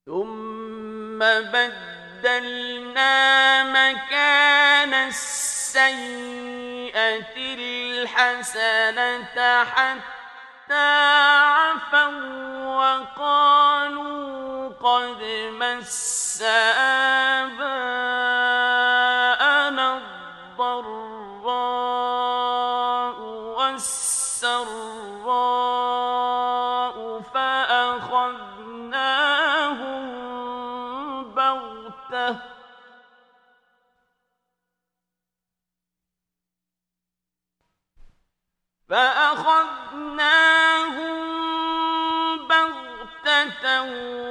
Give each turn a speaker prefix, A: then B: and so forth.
A: ثم بدلنا مكان السيئة الحسنة حتى عفوا وقالوا قد مس آباءنا الضراء والسراء فأخذناهم بغتة